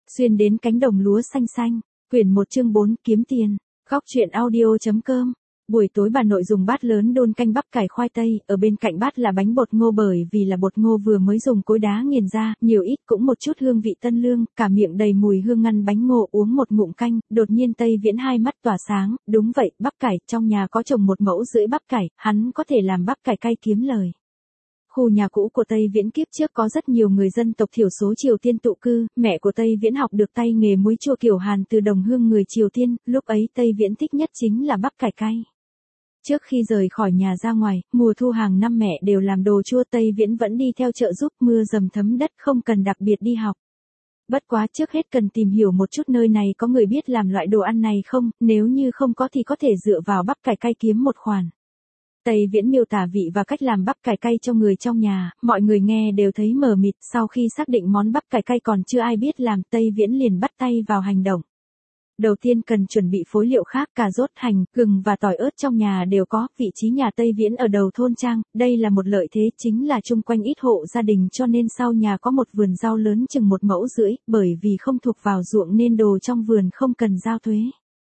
Xuyên đến cánh đồng lúa xanh xanh. Quyển 1 chương 4 kiếm tiền. Góc truyện audio.com. Buổi tối bà nội dùng bát lớn đun canh bắp cải khoai tây, ở bên cạnh bát là bánh bột ngô bởi vì là bột ngô vừa mới dùng cối đá nghiền ra, nhiều ít cũng một chút hương vị tân lương, cả miệng đầy mùi hương ngăn bánh ngô uống một ngụm canh, đột nhiên Tây Viễn hai mắt tỏa sáng, đúng vậy, bắp cải, trong nhà có trồng 1,5 mẫu bắp cải, hắn có thể làm bắp cải cay kiếm lời. Khu nhà cũ của Tây Viễn kiếp trước có rất nhiều người dân tộc thiểu số Triều Tiên tụ cư, mẹ của Tây Viễn học được tay nghề muối chua kiểu Hàn từ đồng hương người Triều Tiên, lúc ấy Tây Viễn thích nhất chính là bắp cải cay. Trước khi rời khỏi nhà ra ngoài, mùa thu hàng năm mẹ đều làm đồ chua, Tây Viễn vẫn đi theo trợ giúp, mưa dầm thấm đất không cần đặc biệt đi học. Bất quá trước hết cần tìm hiểu một chút nơi này có người biết làm loại đồ ăn này không, nếu như không có thì có thể dựa vào bắp cải cay kiếm một khoản. Tây Viễn miêu tả vị và cách làm bắp cải cay cho người trong nhà, mọi người nghe đều thấy mờ mịt, sau khi xác định món bắp cải cay còn chưa ai biết làm, Tây Viễn liền bắt tay vào hành động. Đầu tiên cần chuẩn bị phối liệu khác, cà rốt, hành, gừng và tỏi ớt trong nhà đều có, vị trí nhà Tây Viễn ở đầu thôn trang, đây là một lợi thế chính là chung quanh ít hộ gia đình cho nên sau nhà có một vườn rau lớn chừng 1,5 mẫu, bởi vì không thuộc vào ruộng nên đồ trong vườn không cần giao thuế.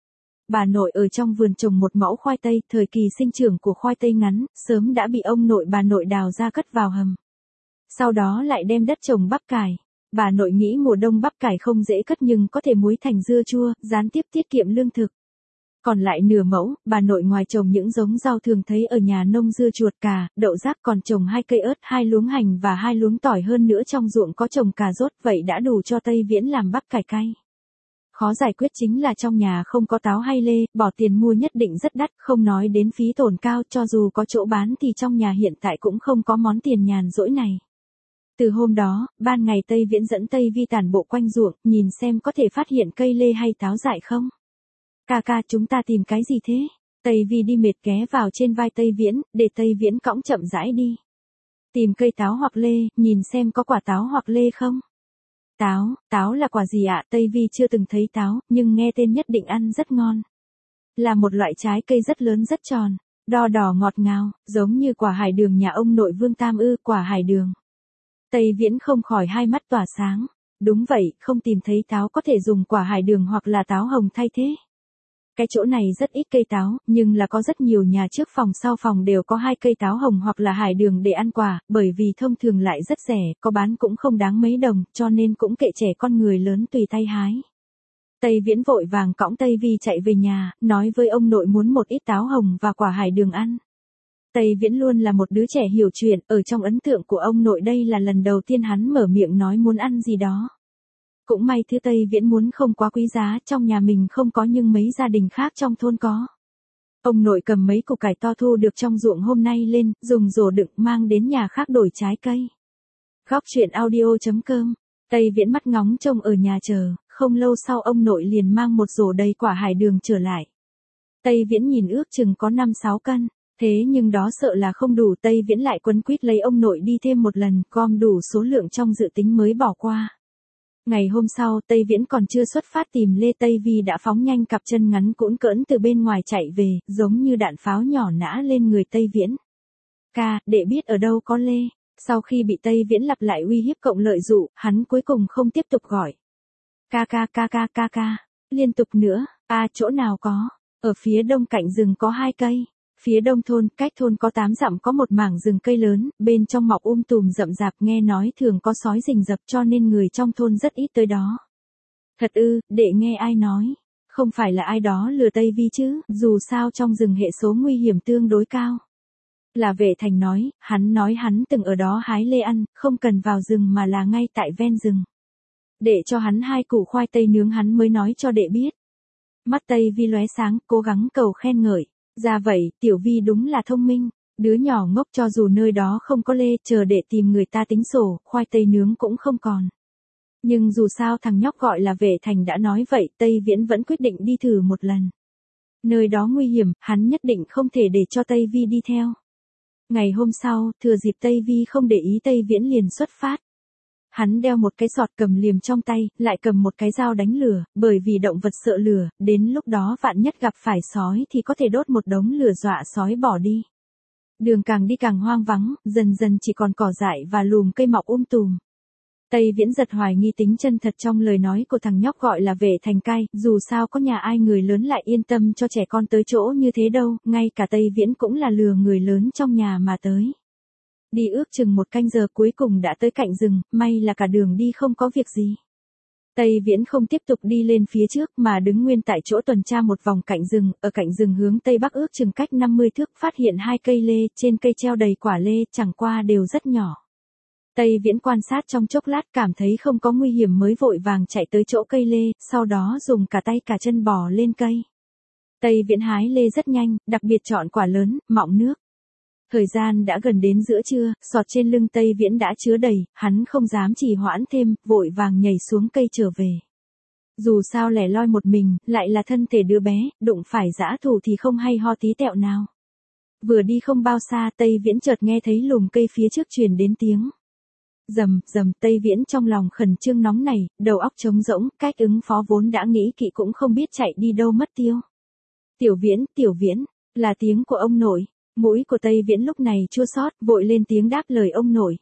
Bà nội ở trong vườn trồng 1 mẫu khoai tây, thời kỳ sinh trưởng của khoai tây ngắn, sớm đã bị ông nội bà nội đào ra cất vào hầm. Sau đó lại đem đất trồng bắp cải. Bà nội nghĩ mùa đông bắp cải không dễ cất nhưng có thể muối thành dưa chua, gián tiếp tiết kiệm lương thực. Còn lại nửa mẫu, bà nội ngoài trồng những giống rau thường thấy ở nhà nông dưa chuột, cà, đậu rác, còn trồng 2 cây ớt, 2 luống hành và 2 luống tỏi, hơn nữa trong ruộng có trồng cà rốt, vậy đã đủ cho Tây Viễn làm bắp cải cay. Khó giải quyết chính là trong nhà không có táo hay lê, bỏ tiền mua nhất định rất đắt, không nói đến phí tổn cao, cho dù có chỗ bán thì trong nhà hiện tại cũng không có món tiền nhàn rỗi này. Từ hôm đó, ban ngày Tây Viễn dẫn Tây Vi tản bộ quanh ruộng, nhìn xem có thể phát hiện cây lê hay táo dại không. Ca, chúng ta tìm cái gì thế? Tây Vi đi mệt ghé vào trên vai Tây Viễn, để Tây Viễn cõng chậm rãi đi. Tìm cây táo hoặc lê, nhìn xem có quả táo hoặc lê không. Táo là quả gì ạ? Tây Vi chưa từng thấy táo, nhưng nghe tên nhất định ăn rất ngon. Là một loại trái cây rất lớn rất tròn, đo đỏ ngọt ngào, giống như quả hải đường nhà ông nội Vương Tam ư, quả hải đường. Tây Viễn không khỏi hai mắt tỏa sáng. Đúng vậy, không tìm thấy táo có thể dùng quả hải đường hoặc là táo hồng thay thế. Cái chỗ này rất ít cây táo, nhưng là có rất nhiều nhà trước phòng sau phòng đều có 2 cây táo hồng hoặc là hải đường để ăn quả, bởi vì thông thường lại rất rẻ, có bán cũng không đáng mấy đồng, cho nên cũng kệ trẻ con người lớn tùy tay hái. Tây Viễn vội vàng cõng Tây Vi chạy về nhà, nói với ông nội muốn một ít táo hồng và quả hải đường ăn. Tây Viễn luôn là một đứa trẻ hiểu chuyện, ở trong ấn tượng của ông nội đây là lần đầu tiên hắn mở miệng nói muốn ăn gì đó. Cũng may thứ Tây Viễn muốn không quá quý giá, trong nhà mình không có nhưng mấy gia đình khác trong thôn có. Ông nội cầm mấy củ cải to thu được trong ruộng hôm nay lên, dùng rổ đựng mang đến nhà khác đổi trái cây. Góc truyện audio.com. Tây Viễn mắt ngóng trông ở nhà chờ, không lâu sau ông nội liền mang một rổ đầy quả hải đường trở lại. Tây Viễn nhìn ước chừng có 5-6 cân. Thế nhưng đó sợ là không đủ, Tây Viễn lại quấn quýt lấy ông nội đi thêm một lần, gom đủ số lượng trong dự tính mới bỏ qua. Ngày hôm sau, Tây Viễn còn chưa xuất phát tìm lê, Tây Vi đã phóng nhanh cặp chân ngắn cũn cỡn từ bên ngoài chạy về, giống như đạn pháo nhỏ nã lên người Tây Viễn. Ca, đệ biết ở đâu có lê. Sau khi bị Tây Viễn lặp lại uy hiếp cộng lợi dụ, hắn cuối cùng không tiếp tục gọi. Ca. Liên tục nữa, chỗ nào có? Ở phía đông cạnh rừng có 2 cây. Phía đông thôn, cách thôn có 8 dặm có một mảng rừng cây lớn, bên trong mọc tùm rậm rạp, nghe nói thường có sói rình rập cho nên người trong thôn rất ít tới đó. Thật ư, đệ nghe ai nói? Không phải là ai đó lừa Tây Vi chứ, dù sao trong rừng hệ số nguy hiểm tương đối cao. Là Vệ Thành nói hắn từng ở đó hái lê ăn, không cần vào rừng mà là ngay tại ven rừng. Đệ cho hắn 2 củ khoai tây nướng hắn mới nói cho đệ biết. Mắt Tây Vi lóe sáng, cố gắng cầu khen ngợi. Ra vậy, Tiểu Vi đúng là thông minh, đứa nhỏ ngốc, cho dù nơi đó không có lê, chờ để tìm người ta tính sổ, khoai tây nướng cũng không còn. Nhưng dù sao thằng nhóc gọi là Vệ Thành đã nói vậy, Tây Viễn vẫn quyết định đi thử một lần. Nơi đó nguy hiểm, hắn nhất định không thể để cho Tây Vi đi theo. Ngày hôm sau, thừa dịp Tây Vi không để ý, Tây Viễn liền xuất phát. Hắn đeo một cái sọt cầm liềm trong tay, lại cầm một cái dao đánh lửa, bởi vì động vật sợ lửa, đến lúc đó vạn nhất gặp phải sói thì có thể đốt một đống lửa dọa sói bỏ đi. Đường càng đi càng hoang vắng, dần dần chỉ còn cỏ dại và lùm cây mọc tùm. Tây Viễn giật hoài nghi tính chân thật trong lời nói của thằng nhóc gọi là Vệ Thành Cai, dù sao có nhà ai người lớn lại yên tâm cho trẻ con tới chỗ như thế đâu, ngay cả Tây Viễn cũng là lừa người lớn trong nhà mà tới. Đi ước chừng 1 canh giờ cuối cùng đã tới cạnh rừng, may là cả đường đi không có việc gì. Tây Viễn không tiếp tục đi lên phía trước mà đứng nguyên tại chỗ tuần tra một vòng cạnh rừng, ở cạnh rừng hướng Tây Bắc ước chừng cách 50 thước phát hiện 2 cây lê, trên cây treo đầy quả lê, chẳng qua đều rất nhỏ. Tây Viễn quan sát trong chốc lát cảm thấy không có nguy hiểm mới vội vàng chạy tới chỗ cây lê, sau đó dùng cả tay cả chân bò lên cây. Tây Viễn hái lê rất nhanh, đặc biệt chọn quả lớn, mọng nước. Thời gian đã gần đến giữa trưa, sọt trên lưng Tây Viễn đã chứa đầy, hắn không dám trì hoãn thêm, vội vàng nhảy xuống cây trở về. Dù sao lẻ loi một mình, lại là thân thể đứa bé, đụng phải dã thù thì không hay ho tí tẹo nào. Vừa đi không bao xa Tây Viễn chợt nghe thấy lùm cây phía trước truyền đến tiếng. Rầm, rầm, Tây Viễn trong lòng khẩn trương nóng này, đầu óc trống rỗng, cách ứng phó vốn đã nghĩ kỵ cũng không biết chạy đi đâu mất tiêu. Tiểu Viễn, là tiếng của ông nội. Mũi của Tây Viễn lúc này chua xót, vội lên tiếng đáp lời ông nội.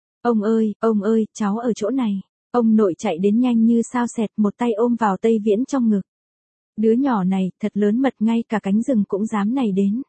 Ông ơi, cháu ở chỗ này. Ông nội chạy đến nhanh như sao xẹt, một tay ôm vào Tây Viễn trong ngực. Đứa nhỏ này, thật lớn mật, ngay cả cánh rừng cũng dám này đến.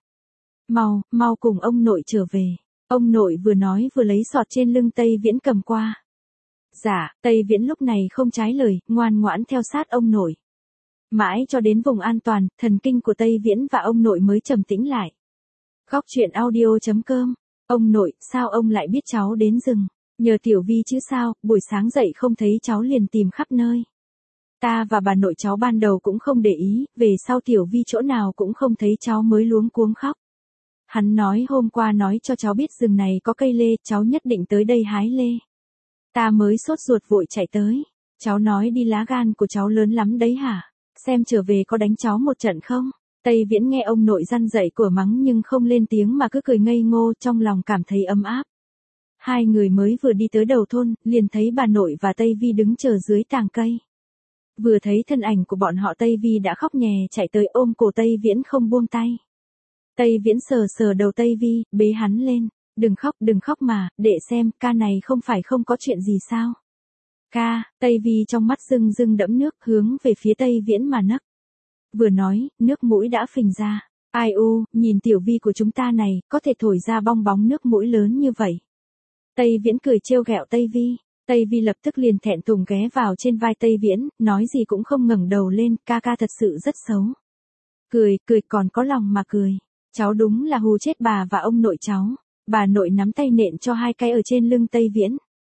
Mau cùng ông nội trở về. Ông nội vừa nói vừa lấy sọt trên lưng Tây Viễn cầm qua. Dạ, Tây Viễn lúc này không trái lời, ngoan ngoãn theo sát ông nội. Mãi cho đến vùng an toàn, thần kinh của Tây Viễn và ông nội mới trầm tĩnh lại. Góc truyện audio.com. Ông nội, sao ông lại biết cháu đến rừng? Nhờ Tiểu Vi chứ sao, buổi sáng dậy không thấy cháu liền tìm khắp nơi. Ta và bà nội cháu ban đầu cũng không để ý, về sau Tiểu Vi chỗ nào cũng không thấy cháu mới luống cuống khóc. Hắn nói hôm qua nói cho cháu biết rừng này có cây lê, cháu nhất định tới đây hái lê. Ta mới sốt ruột vội chạy tới. Cháu nói đi lá gan của cháu lớn lắm đấy hả? Xem trở về có đánh cháu một trận không? Tây Viễn nghe ông nội răn dạy của mắng nhưng không lên tiếng mà cứ cười ngây ngô, trong lòng cảm thấy ấm áp. Hai người mới vừa đi tới đầu thôn, liền thấy bà nội và Tây Vi đứng chờ dưới tàng cây. Vừa thấy thân ảnh của bọn họ Tây Vi đã khóc nhè chạy tới ôm cổ Tây Viễn không buông tay. Tây Viễn sờ đầu Tây Vi, bế hắn lên. Đừng khóc mà, để xem, ca này không phải không có chuyện gì sao. Ca, Tây Vi trong mắt rưng rưng đẫm nước hướng về phía Tây Viễn mà nấc. Vừa nói, nước mũi đã phình ra. Ai u, nhìn Tiểu Vi của chúng ta này, có thể thổi ra bong bóng nước mũi lớn như vậy. Tây Viễn cười trêu ghẹo Tây Vi. Tây Vi lập tức liền thẹn thùng ghé vào trên vai Tây Viễn, nói gì cũng không ngẩng đầu lên, ca thật sự rất xấu. Cười còn có lòng mà cười. Cháu đúng là hù chết bà và ông nội cháu. Bà nội nắm tay nện cho 2 cái ở trên lưng Tây Viễn.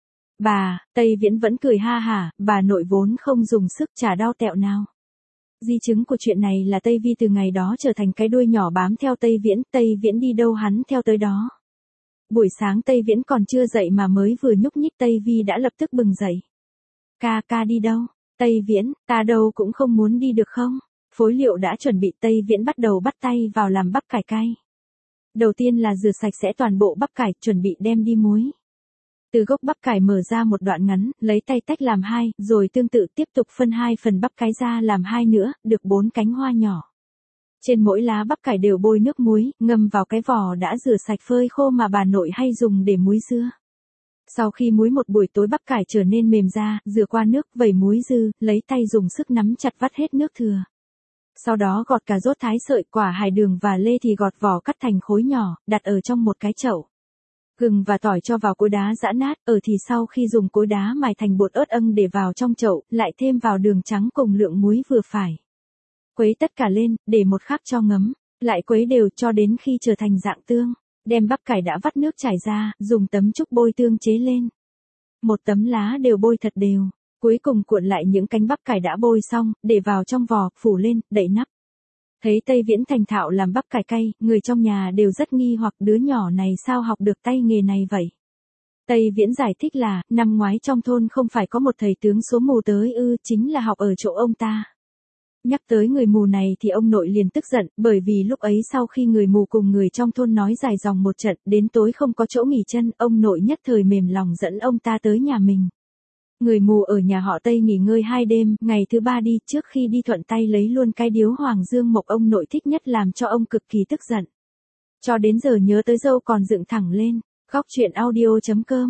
Tây Viễn vẫn cười ha hả, bà nội vốn không dùng sức chả đau tẹo nào. Di chứng của chuyện này là Tây Vi từ ngày đó trở thành cái đuôi nhỏ bám theo Tây Viễn đi đâu hắn theo tới đó. Buổi sáng Tây Viễn còn chưa dậy mà mới vừa nhúc nhích Tây Vi đã lập tức bừng dậy. Ca đi đâu? Tây Viễn, ta đâu cũng không muốn đi được không? Phối liệu đã chuẩn bị, Tây Viễn bắt đầu bắt tay vào làm bắp cải cay. Đầu tiên là rửa sạch sẽ toàn bộ bắp cải, chuẩn bị đem đi muối. Từ gốc bắp cải mở ra một đoạn ngắn, lấy tay tách làm 2, rồi tương tự tiếp tục phân 2 phần bắp cải ra làm 2 nữa, được 4 cánh hoa nhỏ. Trên mỗi lá bắp cải đều bôi nước muối, ngâm vào cái vỏ đã rửa sạch phơi khô mà bà nội hay dùng để muối dưa. Sau khi muối một buổi tối bắp cải trở nên mềm ra, rửa qua nước, vẩy muối dư, lấy tay dùng sức nắm chặt vắt hết nước thừa. Sau đó gọt cà rốt thái sợi, quả hải đường và lê thì gọt vỏ cắt thành khối nhỏ, đặt ở trong một cái chậu. Gừng và tỏi cho vào cối đá giã nát, thì sau khi dùng cối đá mài thành bột ớt âng để vào trong chậu, lại thêm vào đường trắng cùng lượng muối vừa phải. Quấy tất cả lên, để một khắc cho ngấm, lại quấy đều cho đến khi trở thành dạng tương. Đem bắp cải đã vắt nước chảy ra, dùng tấm trúc bôi tương chế lên. Một tấm lá đều bôi thật đều. Cuối cùng cuộn lại những cánh bắp cải đã bôi xong, để vào trong vò, phủ lên, đậy nắp. Thấy Tây Viễn thành thạo làm bắp cải cay, người trong nhà đều rất nghi hoặc đứa nhỏ này sao học được tay nghề này vậy. Tây Viễn giải thích là, năm ngoái trong thôn không phải có một thầy tướng số mù tới ư, chính là học ở chỗ ông ta. Nhắc tới người mù này thì ông nội liền tức giận, bởi vì lúc ấy sau khi người mù cùng người trong thôn nói dài dòng một trận, đến tối không có chỗ nghỉ chân, ông nội nhất thời mềm lòng dẫn ông ta tới nhà mình. Người mù ở nhà họ Tây nghỉ ngơi 2 đêm, ngày thứ 3 đi, trước khi đi thuận tay lấy luôn cái điếu hoàng dương mộc ông nội thích nhất làm cho ông cực kỳ tức giận. Cho đến giờ nhớ tới dâu còn dựng thẳng lên. Góc truyện audio.com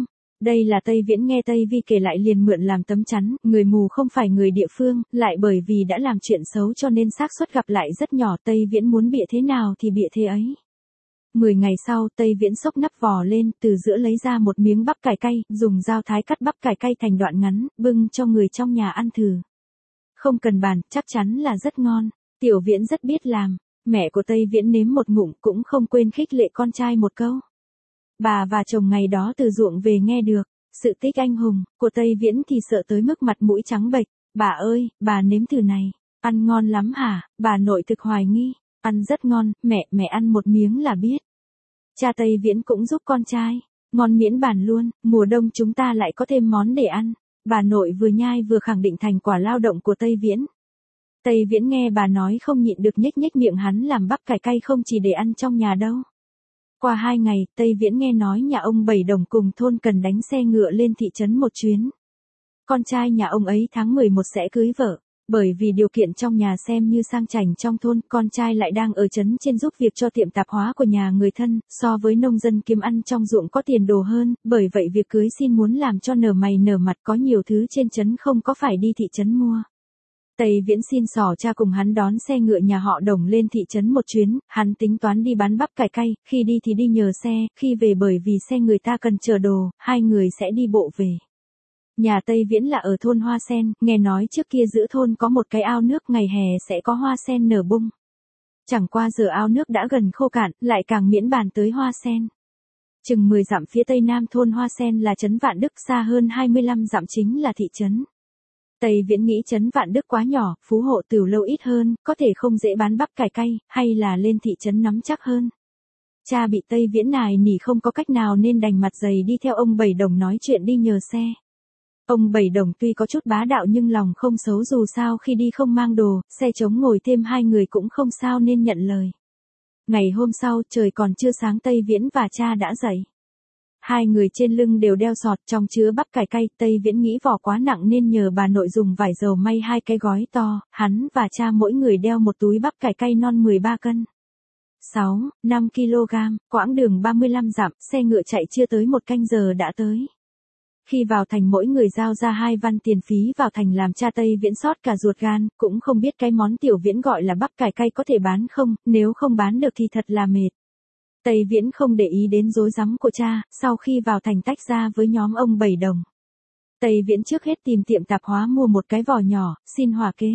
Đây là Tây Viễn nghe Tây Vi kể lại liền mượn làm tấm chắn, người mù không phải người địa phương, lại bởi vì đã làm chuyện xấu cho nên xác suất gặp lại rất nhỏ, Tây Viễn muốn bịa thế nào thì bịa thế ấy. 10 ngày sau, Tây Viễn xốc nắp vò lên, từ giữa lấy ra một miếng bắp cải cay, dùng dao thái cắt bắp cải cay thành đoạn ngắn, bưng cho người trong nhà ăn thử. Không cần bàn, chắc chắn là rất ngon. Tiểu Viễn rất biết làm. Mẹ của Tây Viễn nếm một ngụm cũng không quên khích lệ con trai một câu. Bà và chồng ngày đó từ ruộng về nghe được sự tích anh hùng của Tây Viễn thì sợ tới mức mặt mũi trắng bệch. Bà ơi, bà nếm thử này, ăn ngon lắm hả? Bà nội thực hoài nghi. Ăn rất ngon, mẹ ăn một miếng là biết. Cha Tây Viễn cũng giúp con trai. Ngon miễn bàn luôn, mùa đông chúng ta lại có thêm món để ăn. Bà nội vừa nhai vừa khẳng định thành quả lao động của Tây Viễn. Tây Viễn nghe bà nói không nhịn được nhếch nhếch miệng, hắn làm bắp cải cay không chỉ để ăn trong nhà đâu. Qua 2 ngày, Tây Viễn nghe nói nhà ông Bảy Đồng cùng thôn cần đánh xe ngựa lên thị trấn một chuyến. Con trai nhà ông ấy tháng 11 sẽ cưới vợ. Bởi vì điều kiện trong nhà xem như sang chảnh trong thôn, con trai lại đang ở trấn trên giúp việc cho tiệm tạp hóa của nhà người thân, so với nông dân kiếm ăn trong ruộng có tiền đồ hơn, bởi vậy việc cưới xin muốn làm cho nở mày nở mặt, có nhiều thứ trên trấn không có phải đi thị trấn mua. Tây Viễn xin xỏ cha cùng hắn đón xe ngựa nhà họ Đồng lên thị trấn một chuyến, hắn tính toán đi bán bắp cải cay, khi đi thì đi nhờ xe, khi về bởi vì xe người ta cần chở đồ, hai người sẽ đi bộ về. Nhà Tây Viễn là ở thôn Hoa Sen, nghe nói trước kia giữa thôn có một cái ao nước, ngày hè sẽ có hoa sen nở bung. Chẳng qua giờ ao nước đã gần khô cạn, lại càng miễn bàn tới hoa sen. Chừng 10 dặm phía tây nam thôn Hoa Sen là trấn Vạn Đức, xa hơn 25 dặm chính là thị trấn. Tây Viễn nghĩ trấn Vạn Đức quá nhỏ, phú hộ tửu lâu ít hơn, có thể không dễ bán bắp cải cay, hay là lên thị trấn nắm chắc hơn. Cha bị Tây Viễn nài nỉ không có cách nào nên đành mặt dày đi theo ông Bảy Đồng nói chuyện đi nhờ xe. Ông Bảy Đồng tuy có chút bá đạo nhưng lòng không xấu, dù sao khi đi không mang đồ, xe trống ngồi thêm 2 người cũng không sao nên nhận lời. Ngày hôm sau, trời còn chưa sáng, Tây Viễn và cha đã dậy. 2 người trên lưng đều đeo sọt trong chứa bắp cải cay, Tây Viễn nghĩ vỏ quá nặng nên nhờ bà nội dùng vải dầu may 2 cái gói to, hắn và cha mỗi người đeo một túi bắp cải cay non 13 cân. 5 kg, quãng đường 35 dặm, xe ngựa chạy chưa tới 1 canh giờ đã tới. Khi vào thành mỗi người giao ra 2 văn tiền phí vào thành, làm cha Tây Viễn xót cả ruột gan, cũng không biết cái món Tiểu Viễn gọi là bắp cải cay có thể bán không, nếu không bán được thì thật là mệt. Tây Viễn không để ý đến rối rắm của cha, sau khi vào thành tách ra với nhóm ông Bảy Đồng. Tây Viễn trước hết tìm tiệm tạp hóa mua một cái vỏ nhỏ, xin hòa kế.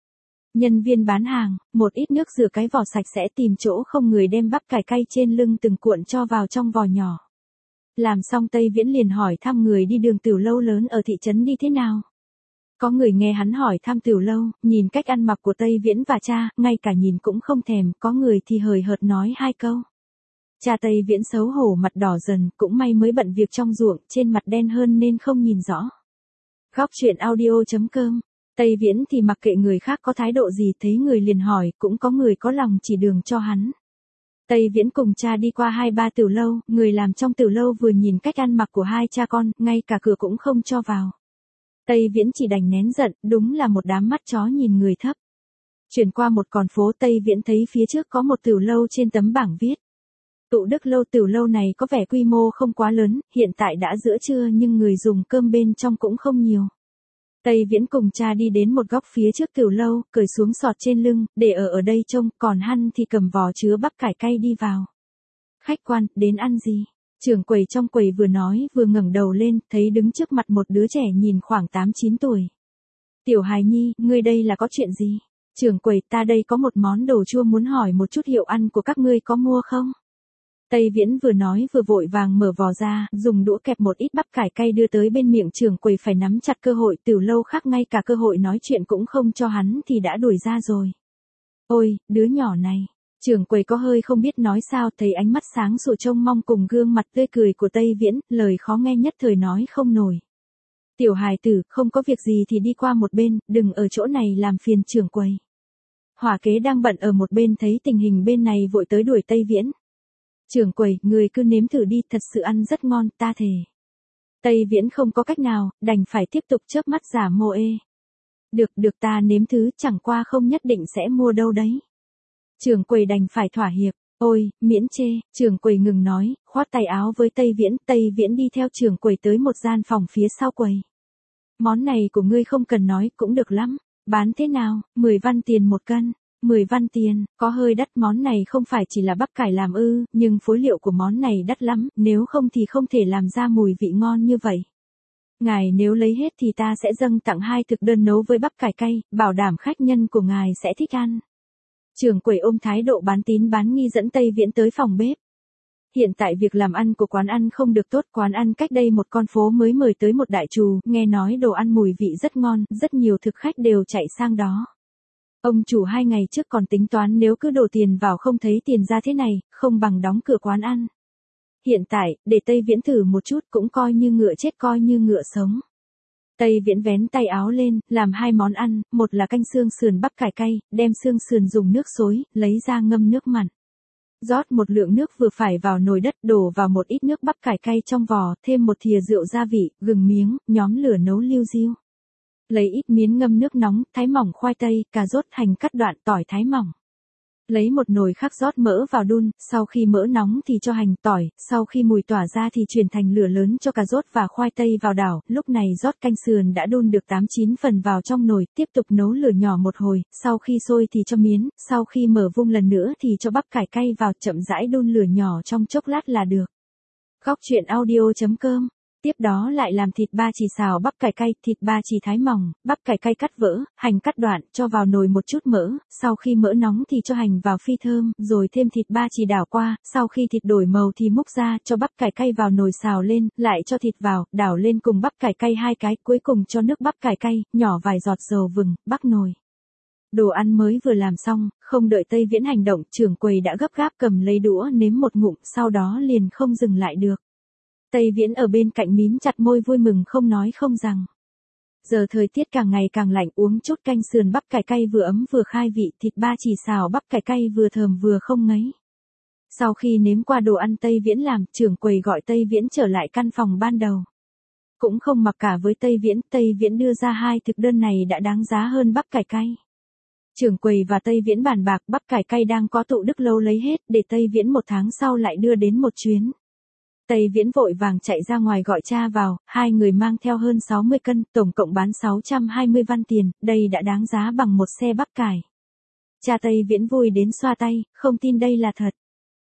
Nhân viên bán hàng, một ít nước rửa cái vỏ sạch sẽ, tìm chỗ không người đem bắp cải cay trên lưng từng cuộn cho vào trong vỏ nhỏ. Làm xong Tây Viễn liền hỏi thăm người đi đường tiểu lâu lớn ở thị trấn đi thế nào. Có người nghe hắn hỏi thăm tiểu lâu, nhìn cách ăn mặc của Tây Viễn và cha, ngay cả nhìn cũng không thèm, có người thì hời hợt nói 2 câu. Cha Tây Viễn xấu hổ mặt đỏ dần, cũng may mới bận việc trong ruộng, trên mặt đen hơn nên không nhìn rõ. Góc truyện audio.com. Tây Viễn thì mặc kệ người khác có thái độ gì, thấy người liền hỏi, cũng có người có lòng chỉ đường cho hắn. Tây Viễn cùng cha đi qua 2-3 tiểu lâu, người làm trong tiểu lâu vừa nhìn cách ăn mặc của hai cha con, ngay cả cửa cũng không cho vào. Tây Viễn chỉ đành nén giận, đúng là một đám mắt chó nhìn người thấp. Chuyển qua một con phố, Tây Viễn thấy phía trước có một tiểu lâu, trên tấm bảng viết Tụ Đức Lâu. Tiểu lâu này có vẻ quy mô không quá lớn, hiện tại đã giữa trưa nhưng người dùng cơm bên trong cũng không nhiều. Tây Viễn cùng cha đi đến một góc phía trước tiểu lâu, cởi xuống sọt trên lưng, để ở đây trông, còn hắn thì cầm vò chứa bắp cải cay đi vào. Khách quan, đến ăn gì? Trưởng quầy trong quầy vừa nói vừa ngẩng đầu lên, thấy đứng trước mặt một đứa trẻ nhìn khoảng 8-9 tuổi. Tiểu hài nhi, ngươi đây là có chuyện gì? Trưởng quầy, ta đây có một món đồ chua muốn hỏi một chút, hiệu ăn của các ngươi có mua không? Tây Viễn vừa nói vừa vội vàng mở vò ra, dùng đũa kẹp một ít bắp cải cay đưa tới bên miệng. Trưởng quầy phải nắm chặt cơ hội, tiểu lâu khác ngay cả cơ hội nói chuyện cũng không cho hắn thì đã đuổi ra rồi. Ôi, đứa nhỏ này. Trưởng quầy có hơi không biết nói sao, thấy ánh mắt sáng sủa trông mong cùng gương mặt tươi cười của Tây Viễn, lời khó nghe nhất thời nói không nổi. Tiểu hài tử, không có việc gì thì đi qua một bên, đừng ở chỗ này làm phiền trưởng quầy. Hỏa kế đang bận ở một bên thấy tình hình bên này vội tới đuổi Tây Viễn. Trưởng quầy, người cứ nếm thử đi, thật sự ăn rất ngon, ta thề. Tây Viễn không có cách nào, đành phải tiếp tục chớp mắt giả mô ê. Được ta nếm thứ, chẳng qua không nhất định sẽ mua đâu đấy. Trưởng quầy đành phải thỏa hiệp. Ôi, miễn chê, trưởng quầy ngừng nói, khoát tay áo với Tây Viễn đi theo trưởng quầy tới một gian phòng phía sau quầy. Món này của ngươi không cần nói, cũng được lắm. Bán thế nào, 10 văn tiền một cân. 10 văn tiền, có hơi đắt, món này không phải chỉ là bắp cải làm ư, nhưng phối liệu của món này đắt lắm, nếu không thì không thể làm ra mùi vị ngon như vậy. Ngài nếu lấy hết thì ta sẽ dâng tặng 2 thực đơn nấu với bắp cải cay, bảo đảm khách nhân của ngài sẽ thích ăn. Trưởng quầy ôm thái độ bán tín bán nghi dẫn Tây Viễn tới phòng bếp. Hiện tại việc làm ăn của quán ăn không được tốt, quán ăn cách đây một con phố mới mời tới một đại trù, nghe nói đồ ăn mùi vị rất ngon, rất nhiều thực khách đều chạy sang đó. Ông chủ 2 ngày trước còn tính toán nếu cứ đổ tiền vào không thấy tiền ra thế này, không bằng đóng cửa quán ăn. Hiện tại, để Tây Viễn thử một chút cũng coi như ngựa chết coi như ngựa sống. Tây Viễn vén tay áo lên, làm 2 món ăn, một là canh xương sườn bắp cải cay, đem xương sườn dùng nước xối, lấy ra ngâm nước mặn. Rót một lượng nước vừa phải vào nồi đất, đổ vào một ít nước bắp cải cay trong vò, thêm một thìa rượu gia vị, gừng miếng, nhóm lửa nấu liu riu. Lấy ít miến ngâm nước nóng, thái mỏng khoai tây, cà rốt, hành cắt đoạn, tỏi thái mỏng. Lấy một nồi khác rót mỡ vào đun, sau khi mỡ nóng thì cho hành, tỏi, sau khi mùi tỏa ra thì chuyển thành lửa lớn cho cà rốt và khoai tây vào đảo, lúc này rót canh sườn đã đun được 8-9 phần vào trong nồi, tiếp tục nấu lửa nhỏ một hồi, sau khi sôi thì cho miến, sau khi mở vung lần nữa thì cho bắp cải cay vào, chậm rãi đun lửa nhỏ trong chốc lát là được. Góc truyện audio.com. Tiếp đó lại làm thịt ba chỉ xào bắp cải cay, thịt ba chỉ thái mỏng, bắp cải cay cắt vỡ, hành cắt đoạn, cho vào nồi một chút mỡ, sau khi mỡ nóng thì cho hành vào phi thơm, rồi thêm thịt ba chỉ đảo qua, sau khi thịt đổi màu thì múc ra, cho bắp cải cay vào nồi xào lên, lại cho thịt vào, đảo lên cùng bắp cải cay 2 cái, cuối cùng cho nước bắp cải cay, nhỏ vài giọt dầu vừng, bắc nồi. Đồ ăn mới vừa làm xong, không đợi Tây Viễn hành động, trưởng quầy đã gấp gáp cầm lấy đũa nếm một ngụm, sau đó liền không dừng lại được. Tây Viễn ở bên cạnh mím chặt môi vui mừng không nói không rằng. Giờ thời tiết càng ngày càng lạnh, uống chút canh sườn bắp cải cay vừa ấm vừa khai vị, thịt ba chỉ xào bắp cải cay vừa thơm vừa không ngấy. Sau khi nếm qua đồ ăn Tây Viễn làm, trưởng quầy gọi Tây Viễn trở lại căn phòng ban đầu. Cũng không mặc cả với Tây Viễn đưa ra 2 thực đơn này đã đáng giá hơn bắp cải cay. Trưởng quầy và Tây Viễn bàn bạc, bắp cải cay đang có tụ đức lâu lấy hết, để Tây Viễn 1 tháng sau lại đưa đến một chuyến. Tây Viễn vội vàng chạy ra ngoài gọi cha vào, 2 người mang theo hơn 60 cân, tổng cộng bán 620 văn tiền, đây đã đáng giá bằng một xe bắp cải. Cha Tây Viễn vui đến xoa tay, không tin đây là thật.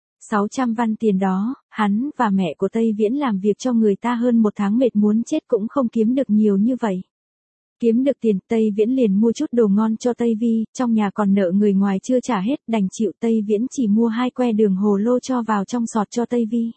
600 văn tiền đó, hắn và mẹ của Tây Viễn làm việc cho người ta hơn 1 tháng mệt muốn chết cũng không kiếm được nhiều như vậy. Kiếm được tiền, Tây Viễn liền mua chút đồ ngon cho Tây Vi, trong nhà còn nợ người ngoài chưa trả hết, đành chịu. Tây Viễn chỉ mua 2 que đường hồ lô cho vào trong sọt cho Tây Vi.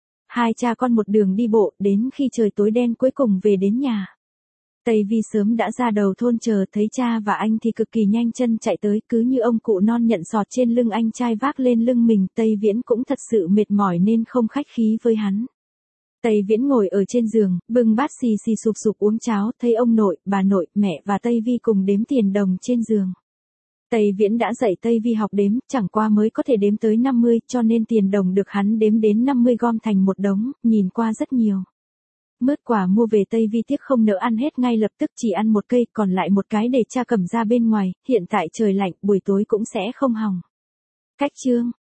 2 cha con một đường đi bộ, đến khi trời tối đen cuối cùng về đến nhà. Tây Vi sớm đã ra đầu thôn chờ, thấy cha và anh thì cực kỳ nhanh chân chạy tới, cứ như ông cụ non nhận sọt trên lưng anh trai vác lên lưng mình. Tây Viễn cũng thật sự mệt mỏi nên không khách khí với hắn. Tây Viễn ngồi ở trên giường, bưng bát xì xì sụp sụp uống cháo, thấy ông nội, bà nội, mẹ và Tây Vi cùng đếm tiền đồng trên giường. Tây Viễn đã dạy Tây Vi học đếm, chẳng qua mới có thể đếm tới 50, cho nên tiền đồng được hắn đếm đến 50 gom thành một đống, nhìn qua rất nhiều. Mứt quả mua về Tây Vi tiếc không nỡ ăn hết ngay lập tức, chỉ ăn một cây, còn lại một cái để cha cầm ra bên ngoài, hiện tại trời lạnh, buổi tối cũng sẽ không hỏng. Cách chương